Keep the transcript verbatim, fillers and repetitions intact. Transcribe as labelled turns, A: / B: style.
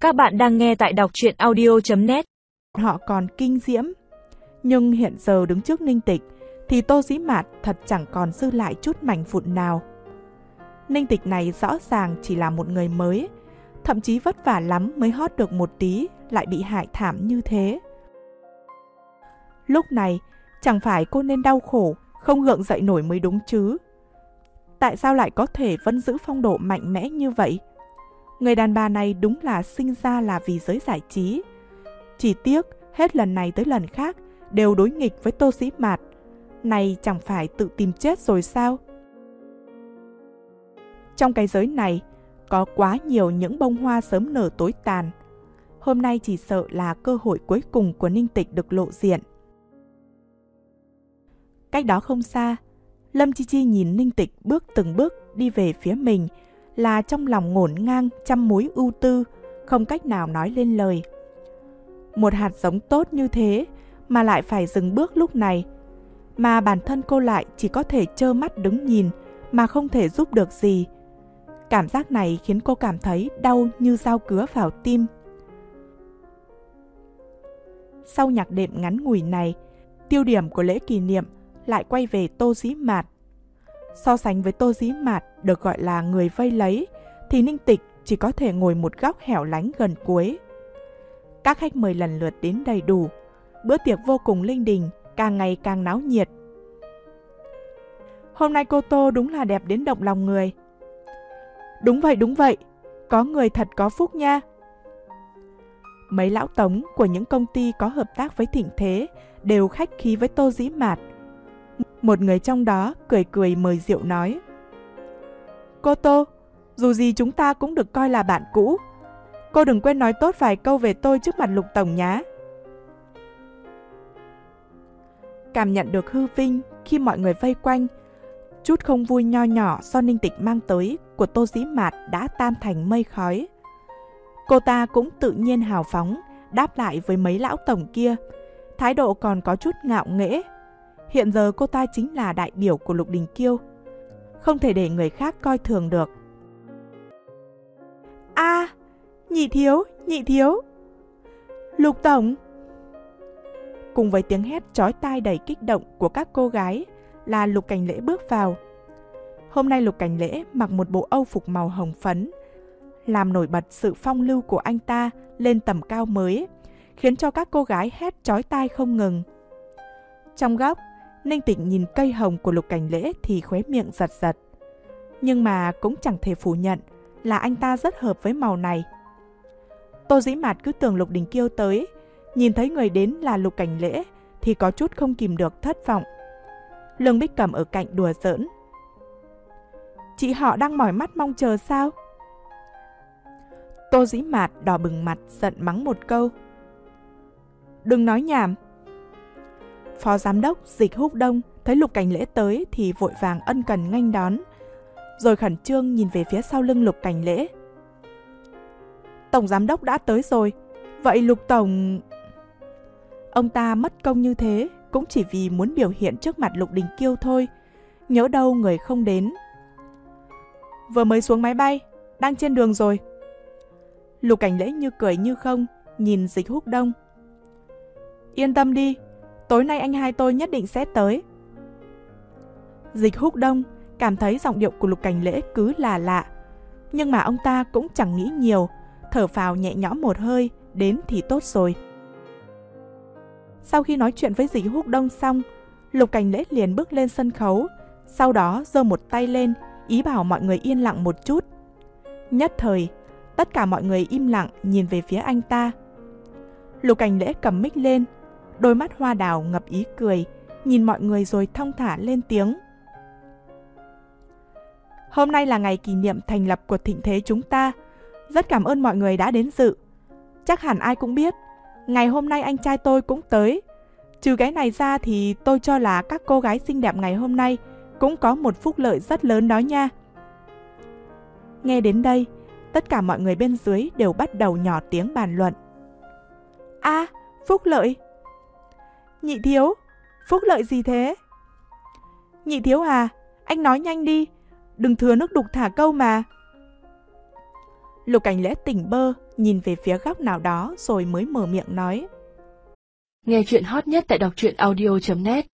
A: Các bạn đang nghe tại đọc truyện audio chấm net.
B: Họ còn kinh diễm. Nhưng hiện giờ đứng trước Ninh Tịch thì Tô Dĩ Mạt thật chẳng còn dư lại chút mảnh vụn nào. Ninh Tịch này rõ ràng chỉ là một người mới, thậm chí vất vả lắm mới hót được một tí lại bị hại thảm như thế. Lúc này chẳng phải cô nên đau khổ, không gượng dậy nổi mới đúng chứ. Tại sao lại có thể vẫn giữ phong độ mạnh mẽ như vậy? Người đàn bà này đúng là sinh ra là vì giới giải trí. Chỉ tiếc hết lần này tới lần khác đều đối nghịch với Tô Dĩ Mạt. Này chẳng phải tự tìm chết rồi sao? Trong cái giới này có quá nhiều những bông hoa sớm nở tối tàn. Hôm nay chỉ sợ là cơ hội cuối cùng của Ninh Tịch được lộ diện. Cách đó không xa, Lâm Chi Chi nhìn Ninh Tịch bước từng bước đi về phía mình, là trong lòng ngổn ngang trăm mối ưu tư, không cách nào nói lên lời. Một hạt giống tốt như thế mà lại phải dừng bước lúc này, mà bản thân cô lại chỉ có thể trơ mắt đứng nhìn mà không thể giúp được gì. Cảm giác này khiến cô cảm thấy đau như dao cứa vào tim. Sau nhạc đệm ngắn ngủi này, tiêu điểm của lễ kỷ niệm lại quay về Tô Dĩ Mạt. So sánh với Tô Dĩ Mạt được gọi là người vây lấy, thì Ninh Tịch chỉ có thể ngồi một góc hẻo lánh gần cuối. Các khách mời lần lượt đến đầy đủ, bữa tiệc vô cùng linh đình, càng ngày càng náo nhiệt. Hôm nay cô Tô đúng là đẹp đến động lòng người. Đúng vậy, đúng vậy, có người thật có phúc nha. Mấy lão tống của những công ty có hợp tác với Thịnh Thế đều khách khí với Tô Dĩ Mạt. Một người trong đó cười cười mời rượu nói: Cô Tô, dù gì chúng ta cũng được coi là bạn cũ. Cô đừng quên nói tốt vài câu về tôi trước mặt Lục Tổng nhá. Cảm nhận được hư vinh khi mọi người vây quanh, chút không vui nho nhỏ do Ninh Tịch mang tới của Tô Dĩ Mạt đã tan thành mây khói. Cô ta cũng tự nhiên hào phóng đáp lại với mấy lão tổng kia, thái độ còn có chút ngạo nghễ. Hiện giờ cô ta chính là đại biểu của Lục Đình Kiêu, không thể để người khác coi thường được. A, à, nhị thiếu, nhị thiếu, Lục Tổng. Cùng với tiếng hét chói tai đầy kích động của các cô gái là Lục Cảnh Lễ bước vào. Hôm nay Lục Cảnh Lễ mặc một bộ âu phục màu hồng phấn, làm nổi bật sự phong lưu của anh ta lên tầm cao mới, khiến cho các cô gái hét chói tai không ngừng. Trong góc, Ninh Tịch nhìn cây hồng của Lục Cảnh Lễ thì khóe miệng giật giật. Nhưng mà cũng chẳng thể phủ nhận là anh ta rất hợp với màu này. Tô Dĩ Mạt cứ tưởng Lục Đình Kiêu tới, nhìn thấy người đến là Lục Cảnh Lễ thì có chút không kìm được thất vọng. Lương Bích Cẩm ở cạnh đùa giỡn: Chị họ đang mỏi mắt mong chờ sao? Tô Dĩ Mạt đỏ bừng mặt giận mắng một câu: Đừng nói nhảm. Phó giám đốc Dịch Húc Đông thấy Lục Cảnh Lễ tới thì vội vàng ân cần nghênh đón, rồi khẩn trương nhìn về phía sau lưng Lục Cảnh Lễ. Tổng giám đốc đã tới rồi, vậy Lục Tổng... Ông ta mất công như thế cũng chỉ vì muốn biểu hiện trước mặt Lục Đình Kiêu thôi, nhỡ đâu người không đến. Vừa mới xuống máy bay, đang trên đường rồi. Lục Cảnh Lễ như cười như không nhìn Dịch Húc Đông: Yên tâm đi, tối nay anh hai tôi nhất định sẽ tới. Dịch Húc Đông cảm thấy giọng điệu của Lục Cảnh Lễ cứ là lạ, nhưng mà ông ta cũng chẳng nghĩ nhiều, thở phào nhẹ nhõm một hơi, đến thì tốt rồi. Sau khi nói chuyện với Dịch Húc Đông xong, Lục Cảnh Lễ liền bước lên sân khấu, sau đó giơ một tay lên, ý bảo mọi người yên lặng một chút. Nhất thời, tất cả mọi người im lặng nhìn về phía anh ta. Lục Cảnh Lễ cầm mic lên, đôi mắt hoa đào ngập ý cười, nhìn mọi người rồi thong thả lên tiếng: Hôm nay là ngày kỷ niệm thành lập của Thịnh Thế chúng ta. Rất cảm ơn mọi người đã đến dự. Chắc hẳn ai cũng biết, ngày hôm nay anh trai tôi cũng tới. Trừ cái này ra thì tôi cho là các cô gái xinh đẹp ngày hôm nay cũng có một phúc lợi rất lớn đó nha. Nghe đến đây, tất cả mọi người bên dưới đều bắt đầu nhỏ tiếng bàn luận. A, à, phúc lợi? Nhị thiếu, phúc lợi gì thế? Nhị thiếu à, anh nói nhanh đi, đừng thừa nước đục thả câu mà. Lục Cảnh Lễ tỉnh bơ, nhìn về phía góc nào đó rồi mới mở miệng nói.
C: Nghe chuyện hot nhất tại đọc truyện audio chấm net.